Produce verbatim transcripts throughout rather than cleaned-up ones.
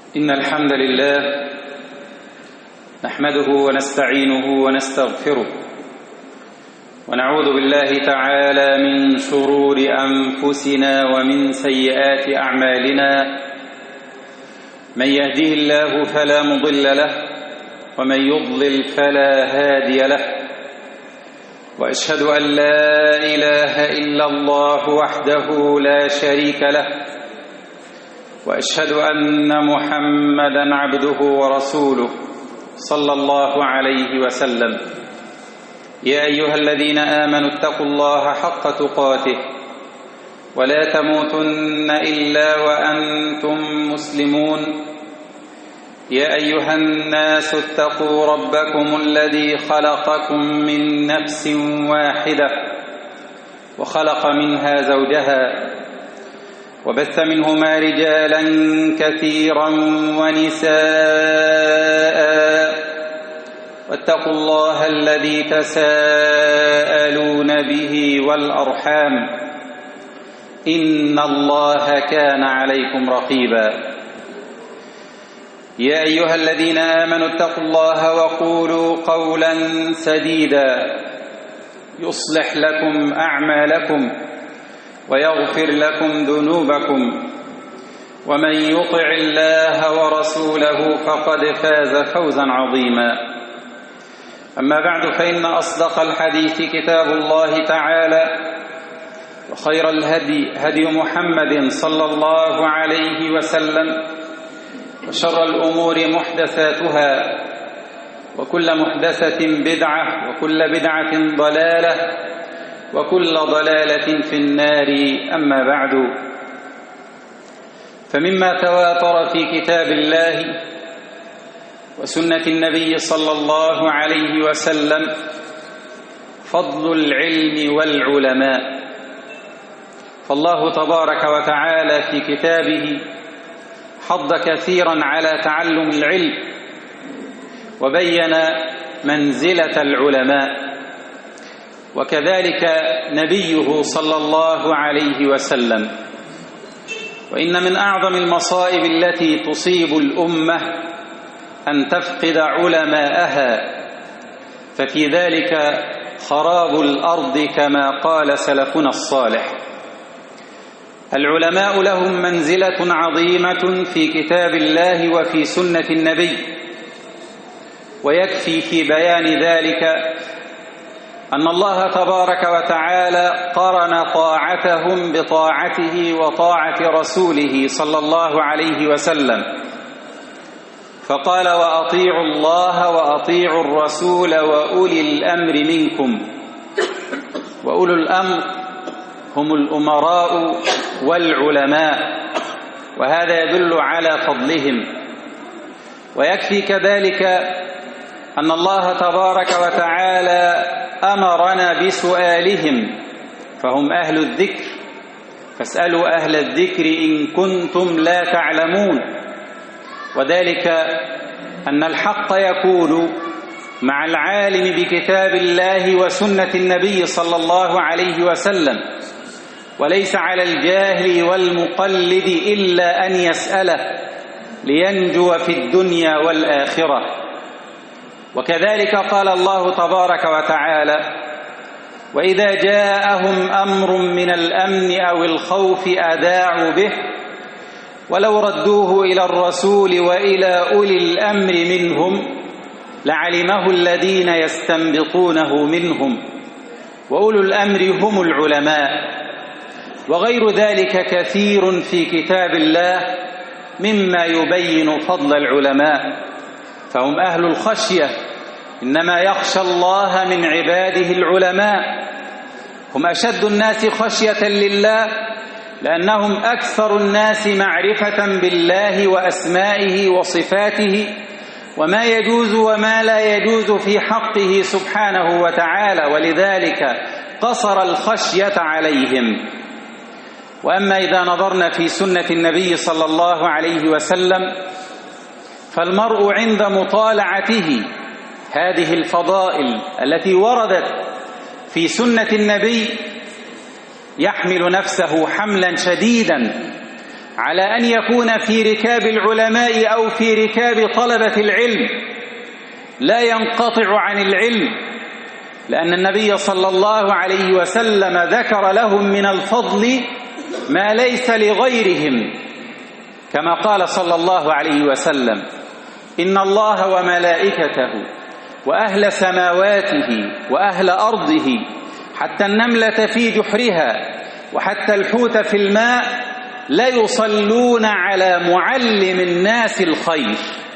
إن الحمد لله نحمده ونستعينه ونستغفره ونعوذ بالله تعالى من شرور أنفسنا ومن سيئات أعمالنا. من يهده الله فلا مضل له ومن يضلل فلا هادي له، وأشهد أن لا إله إلا الله وحده لا شريك له، وأشهد أن محمدًا عبده ورسوله صلى الله عليه وسلم. يا أيها الذين آمنوا اتقوا الله حق تقاته ولا تموتن إلا وأنتم مسلمون. يا أيها الناس اتقوا ربكم الذي خلقكم من نفس واحدة وخلق منها زوجها وبث منهما رجالا كثيرا ونساء، واتقوا الله الذي تساءلون به والأرحام إن الله كان عليكم رقيبا. يا أيها الذين آمنوا اتقوا الله وقولوا قولا سديدا يصلح لكم أعمالكم ويغفر لكم ذنوبكم، ومن يطع الله ورسوله فقد فاز فوزا عظيما. أما بعد، فإن أصدق الحديث كتاب الله تعالى، وخير الهدي هدي محمد صلى الله عليه وسلم، وشر الأمور محدثاتها، وكل محدثة بدعة، وكل بدعة ضلالة، وكل ضلالة في النار. أما بعد، فمما تواتر في كتاب الله وسنة النبي صلى الله عليه وسلم فضل العلم والعلماء. فالله تبارك وتعالى في كتابه حض كثيرا على تعلم العلم، وبين منزلة العلماء، وكذلك نبيه صلى الله عليه وسلم. وإن من أعظم المصائب التي تصيب الأمة أن تفقد علماءها، ففي ذلك خراب الأرض كما قال سلفنا الصالح. العلماء لهم منزلة عظيمة في كتاب الله وفي سنة النبي، ويكفي في بيان ذلك أن الله تبارك وتعالى قرن طاعتهم بطاعته وطاعة رسوله صلى الله عليه وسلم، فقال: وأطيعوا الله وأطيعوا الرسول وأولي الأمر منكم. وأولو الأمر هم الأمراء والعلماء، وهذا يدل على فضلهم. ويكفي كذلك أن الله تبارك وتعالى أمرنا بسؤالهم، فهم أهل الذكر، فاسألوا أهل الذكر إن كنتم لا تعلمون. وذلك أن الحق يكون مع العالم بكتاب الله وسنة النبي صلى الله عليه وسلم، وليس على الجاهل والمقلد إلا أن يسأله لينجو في الدنيا والآخرة. وكذلك قال الله تبارك وتعالى: وإذا جاءهم أمر من الأمن أو الخوف أذاعوا به ولو ردوه إلى الرسول وإلى أولي الأمر منهم لعلمه الذين يستنبطونه منهم، وأولو الأمر هم العلماء. وغير ذلك كثير في كتاب الله مما يبين فضل العلماء، فهم أهل الخشية، إنما يخشى الله من عباده العلماء. هم أشد الناس خشية لله، لأنهم أكثر الناس معرفة بالله وأسمائه وصفاته وما يجوز وما لا يجوز في حقه سبحانه وتعالى، ولذلك قصر الخشية عليهم. وأما إذا نظرنا في سنة النبي صلى الله عليه وسلم، فالمرء عند مطالعته هذه الفضائل التي وردت في سنة النبي يحمل نفسه حملا شديدا على أن يكون في ركاب العلماء أو في ركاب طلبة العلم، لا ينقطع عن العلم، لأن النبي صلى الله عليه وسلم ذكر لهم من الفضل ما ليس لغيرهم، كما قال صلى الله عليه وسلم: إن الله وملائكته وأهل سماواته وأهل أرضه حتى النملة في جحرها وحتى الحوت في الماء لا يصلون على معلم الناس الخير.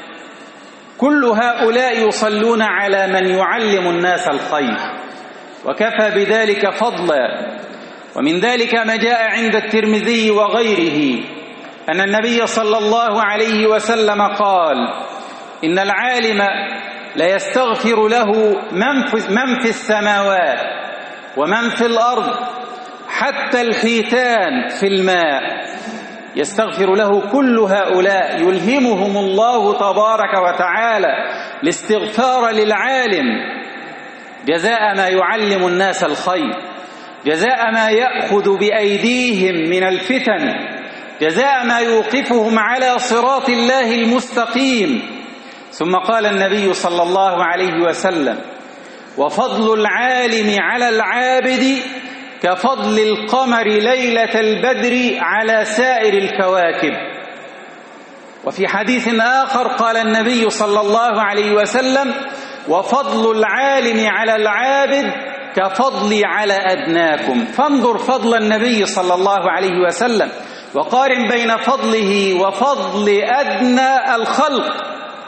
كل هؤلاء يصلون على من يعلم الناس الخير، وكفى بذلك فضلا. ومن ذلك ما جاء عند الترمذي وغيره أن النبي صلى الله عليه وسلم قال: إن العالم لا يستغفر له من في السماوات ومن في الأرض حتى الحيتان في الماء، يستغفر له كل هؤلاء، يلهمهم الله تبارك وتعالى الاستغفار للعالم جزاء ما يعلم الناس الخير، جزاء ما يأخذ بأيديهم من الفتن، جزاء ما يوقفهم على صراط الله المستقيم. ثم قال النبي صلى الله عليه وسلم: وفضل العالم على العابد كفضل القمر ليلة البدر على سائر الكواكب. وفي حديث آخر قال النبي صلى الله عليه وسلم: وفضل العالم على العابد كفضلي على أدناكم. فانظر فضل النبي صلى الله عليه وسلم وقارن بين فضله وفضل أدنى الخلق،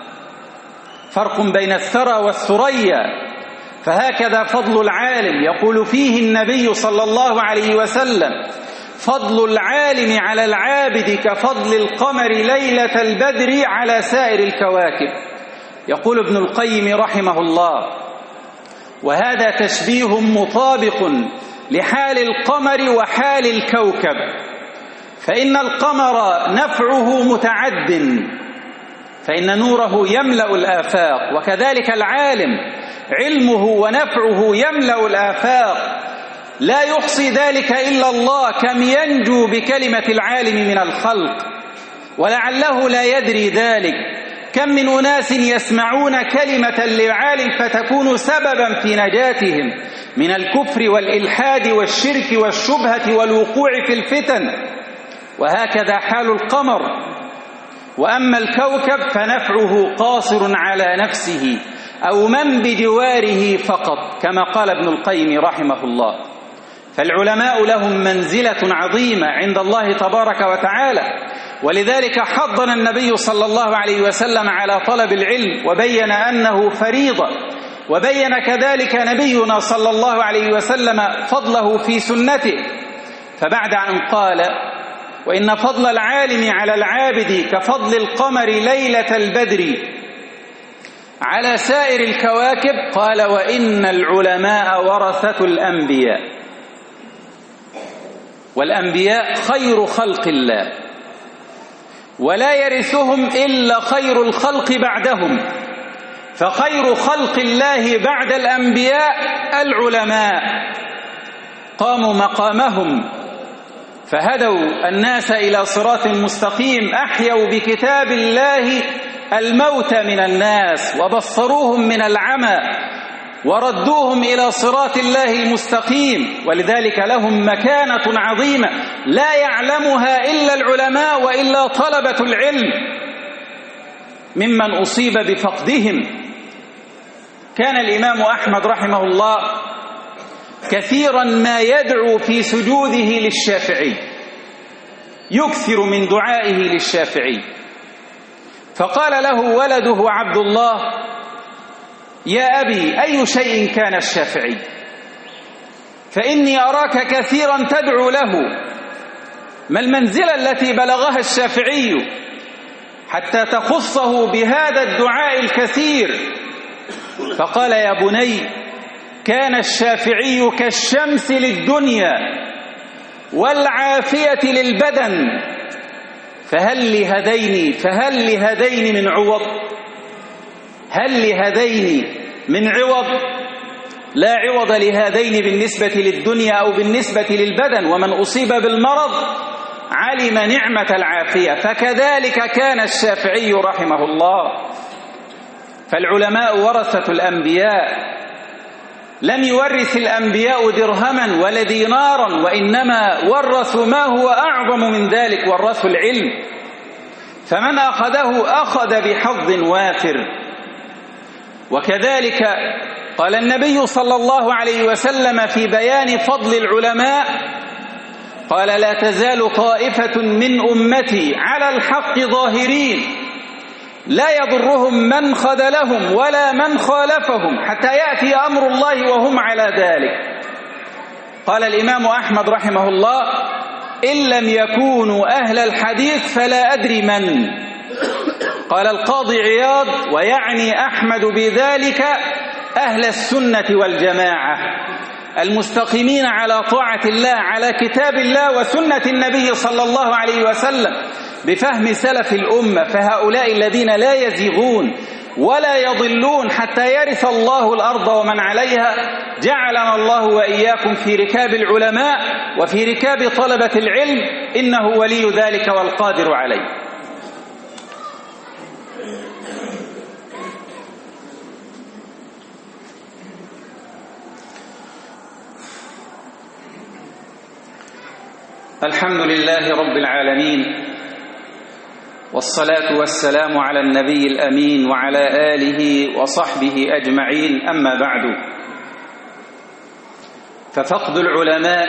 فرق بين الثرى والثريا. فهكذا فضل العالم يقول فيه النبي صلى الله عليه وسلم: فضل العالم على العابد كفضل القمر ليلة البدر على سائر الكواكب. يقول ابن القيم رحمه الله: وهذا تشبيه مطابق لحال القمر وحال الكوكب، فإن القمر نفعه متعد، فإن نوره يملأ الآفاق، وكذلك العالم علمه ونفعه يملأ الآفاق، لا يحصي ذلك إلا الله. كم ينجو بكلمة العالم من الخلق ولعله لا يدري ذلك. كم من أناس يسمعون كلمة للعالم فتكون سببا في نجاتهم من الكفر والإلحاد والشرك والشبهة والوقوع في الفتن. وهكذا حال القمر. وأما الكوكب فنفعه قاصر على نفسه أو من بجواره فقط، كما قال ابن القيم رحمه الله. فالعلماء لهم منزلة عظيمة عند الله تبارك وتعالى، ولذلك حضنا النبي صلى الله عليه وسلم على طلب العلم وبين أنه فريضة، وبين كذلك نبينا صلى الله عليه وسلم فضله في سنته. فبعد أن قال: وإن فضل العالم على العابد كفضل القمر ليلة البدر على سائر الكواكب، قال: وإن العلماء ورثة الأنبياء، والأنبياء خير خلق الله، ولا يرثهم إلا خير الخلق بعدهم، فخير خلق الله بعد الأنبياء العلماء، قاموا مقامهم فهدوا الناس إلى صراط مستقيم، أحيوا بكتاب الله الموت من الناس وبصروهم من العمى وردوهم إلى صراط الله المستقيم. ولذلك لهم مكانة عظيمة لا يعلمها إلا العلماء وإلا طلبة العلم ممن أصيب بفقدهم. كان الإمام أحمد رحمه الله كثيرا ما يدعو في سجوده للشافعي، يكثر من دعائه للشافعي. فقال له ولده عبد الله: يا أبي، أي شيء كان الشافعي؟ فإني أراك كثيرا تدعو له، ما المنزلة التي بلغها الشافعي حتى تخصه بهذا الدعاء الكثير؟ فقال: يا بني، كان الشافعي كالشمس للدنيا والعافية للبدن، فهل لهذين فهل لهذين من عوض؟ هل لهذين من عوض؟ لا عوض لهذين بالنسبة للدنيا أو بالنسبة للبدن. ومن أصيب بالمرض علم نعمة العافية. فكذلك كان الشافعي رحمه الله. فالعلماء ورثة الأنبياء، لم يورث الأنبياء درهما ولا دينارا، وإنما ورثوا ما هو أعظم من ذلك، ورثوا العلم. فمن أخذه أخذ بحظ وافر. وكذلك قال النبي صلى الله عليه وسلم في بيان فضل العلماء، قال: لا تزال طائفة من أمتي على الحق ظاهرين لا يضرهم من خذلهم ولا من خالفهم حتى يأتي أمر الله وهم على ذلك. قال الإمام أحمد رحمه الله: إن لم يكونوا أهل الحديث فلا أدري من. قال القاضي عياض: ويعني أحمد بذلك أهل السنة والجماعة المستقيمين على طاعة الله، على كتاب الله وسنة النبي صلى الله عليه وسلم بفهم سلف الأمة. فهؤلاء الذين لا يزيغون ولا يضلون حتى يرث الله الأرض ومن عليها. جعلنا الله وإياكم في ركاب العلماء وفي ركاب طلبة العلم، إنه ولي ذلك والقادر عليه. الحمد لله رب العالمين، والصلاة والسلام على النبي الأمين وعلى آله وصحبه أجمعين. أما بعد، ففقد العلماء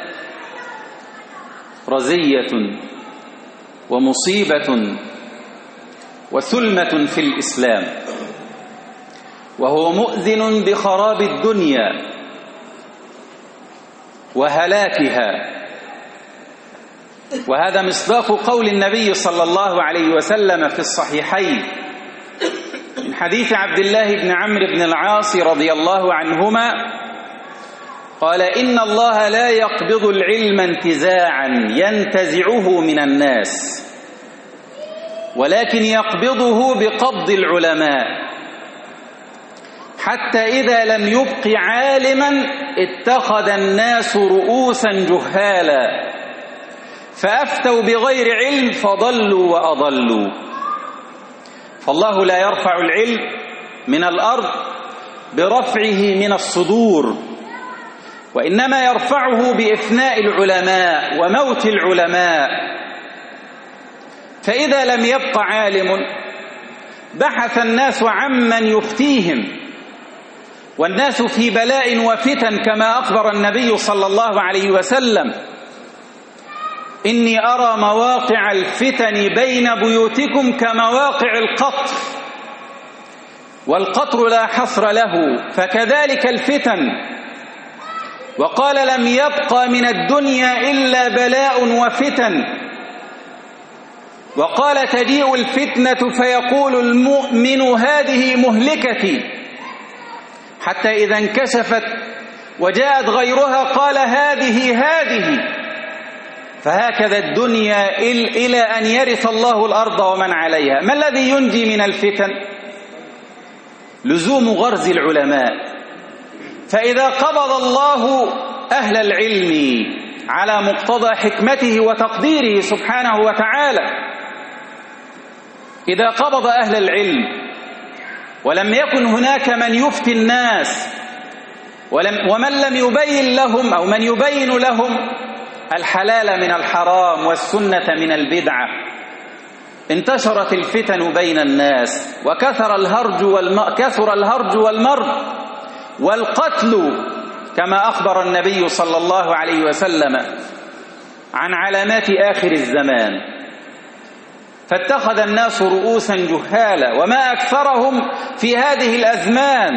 رزية ومصيبة وثلمة في الإسلام، وهو مؤذن بخراب الدنيا وهلاكها. وهذا مصداق قول النبي صلى الله عليه وسلم في الصحيحين من حديث عبد الله بن عمرو بن العاص رضي الله عنهما قال: إن الله لا يقبض العلم انتزاعا ينتزعه من الناس، ولكن يقبضه بقبض العلماء، حتى إذا لم يبق عالما اتخذ الناس رؤوسا جهالا فأفتوا بغير علم فضلوا وأضلوا. فالله لا يرفع العلم من الأرض برفعه من الصدور، وإنما يرفعه بإفناء العلماء وموت العلماء. فإذا لم يبق عالم بحث الناس عمن يفتيهم، والناس في بلاء وفتن، كما أخبر النبي صلى الله عليه وسلم: إني أرى مواقع الفتن بين بيوتكم كمواقع القطر، والقطر لا حصر له، فكذلك الفتن. وقال: لم يبقى من الدنيا إلا بلاء وفتن. وقال: تجيء الفتنة فيقول المؤمن هذه مهلكتي، حتى إذا انكشفت وجاءت غيرها قال: هذه هذه. فهكذا الدنيا إلى أن يرث الله الأرض ومن عليها. ما الذي ينجي من الفتن؟ لزوم غرز العلماء. فإذا قبض الله أهل العلم على مقتضى حكمته وتقديره سبحانه وتعالى، إذا قبض أهل العلم ولم يكن هناك من يفتي الناس ولم ومن لم يبين لهم أو من يبين لهم الحلال من الحرام والسنة من البدعة، انتشرت الفتن بين الناس، وكثر الهرج والم... كثر الهرج والمرض والقتل، كما أخبر النبي صلى الله عليه وسلم عن علامات آخر الزمان. فاتخذ الناس رؤوسا جهالا، وما أكثرهم في هذه الأزمان.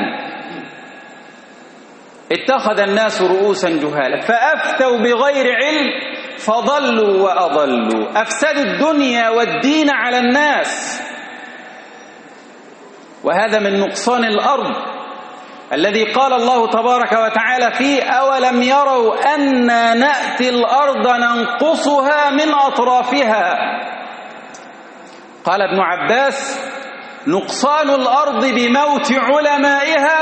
اتخذ الناس رؤوسا جهالا فأفتوا بغير علم فضلوا وأضلوا، أفسدوا الدنيا والدين على الناس. وهذا من نقصان الأرض الذي قال الله تبارك وتعالى فيه: أولم يروا أنا نأتي الأرض ننقصها من أطرافها. قال ابن عباس: نقصان الأرض بموت علمائها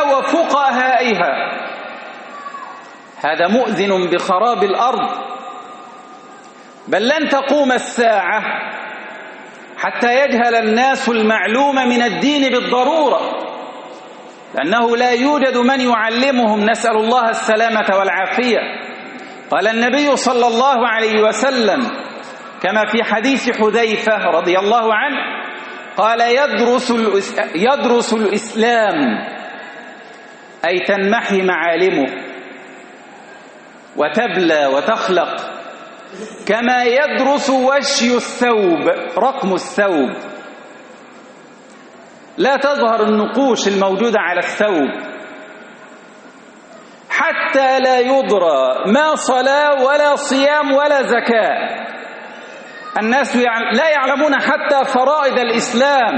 وفقهائها. هذا مؤذن بخراب الأرض. بل لن تقوم الساعة حتى يجهل الناس المعلوم من الدين بالضرورة، لأنه لا يوجد من يعلمهم، نسأل الله السلامة والعافية. قال النبي صلى الله عليه وسلم كما في حديث حذيفة رضي الله عنه قال يدرس, يدرس الإسلام أي تنمحي معالمه وتبلى وتخلق كما يدرس وشي الثوب، رقم الثوب، لا تظهر النقوش الموجودة على الثوب حتى لا يدرى ما صلاة ولا صيام ولا زكاة. الناس لا يعلمون حتى فرائض الإسلام،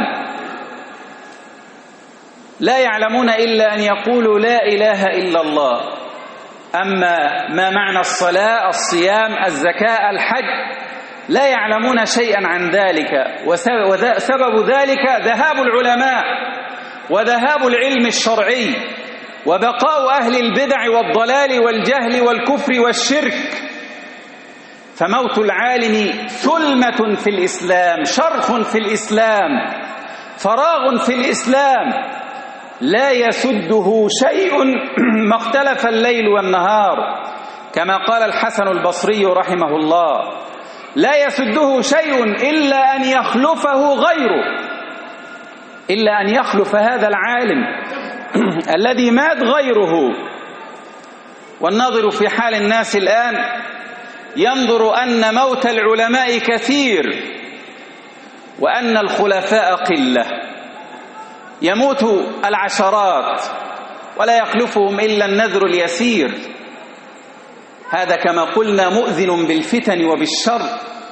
لا يعلمون إلا أن يقولوا لا إله إلا الله، أما ما معنى الصلاة، الصيام، الزكاة، الحج لا يعلمون شيئا عن ذلك. وسبب ذلك ذهاب العلماء وذهاب العلم الشرعي وبقاء أهل البدع والضلال والجهل والكفر والشرك. فموت العالم ثلمة في الإسلام، شرخ في الإسلام، فراغ في الإسلام لا يسده شيء ما اختلف الليل والنهار، كما قال الحسن البصري رحمه الله: لا يسده شيء إلا أن يخلفه غيره، إلا أن يخلف هذا العالم الذي مات غيره. والناظر في حال الناس الآن ينظر أن موت العلماء كثير وأن الخلفاء قلة، يموت العشرات ولا يخلفهم إلا النذر اليسير. هذا كما قلنا مؤذن بالفتن وبالشر،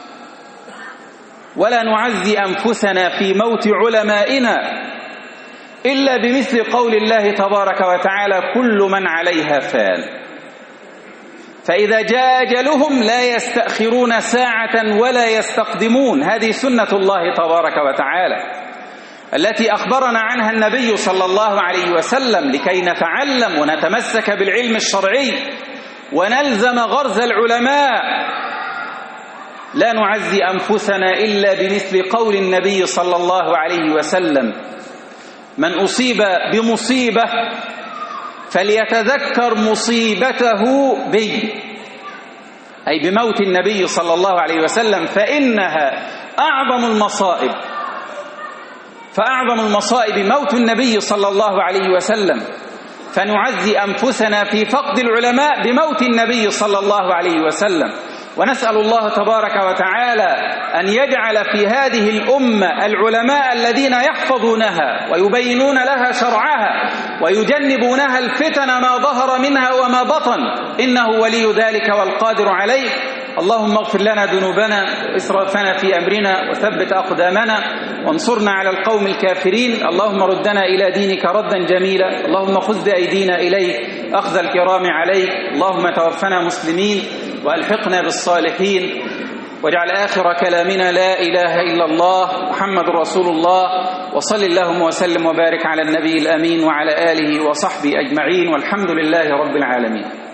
ولا نعزي أنفسنا في موت علمائنا إلا بمثل قول الله تبارك وتعالى: كل من عليها فان. فإذا جاء أجلهم لا يستأخرون ساعة ولا يستقدمون. هذه سنة الله تبارك وتعالى التي أخبرنا عنها النبي صلى الله عليه وسلم لكي نتعلم ونتمسك بالعلم الشرعي ونلزم غرز العلماء. لا نعزي أنفسنا إلا بمثل قول النبي صلى الله عليه وسلم: من أصيب بمصيبة فليتذكر مصيبته بي، أي بموت النبي صلى الله عليه وسلم، فإنها أعظم المصائب. فأعظم المصائب موت النبي صلى الله عليه وسلم، فنعزي أنفسنا في فقد العلماء بموت النبي صلى الله عليه وسلم. ونسأل الله تبارك وتعالى أن يجعل في هذه الأمة العلماء الذين يحفظونها ويبينون لها شرعها ويجنبونها الفتن ما ظهر منها وما بطن، إنه ولي ذلك والقادر عليه. اللهم اغفر لنا ذنوبنا وإسرافنا في أمرنا وثبت أقدامنا وانصرنا على القوم الكافرين. اللهم ردنا إلى دينك ردا جميلا، اللهم خذ بأيدينا إليك أخذ الكرام عليك. اللهم توفنا مسلمين وألحقنا بالصالحين، واجعل آخر كلامنا لا إله إلا الله محمد رسول الله. وصل اللهم وسلم وبارك على النبي الأمين وعلى آله وصحبه أجمعين، والحمد لله رب العالمين.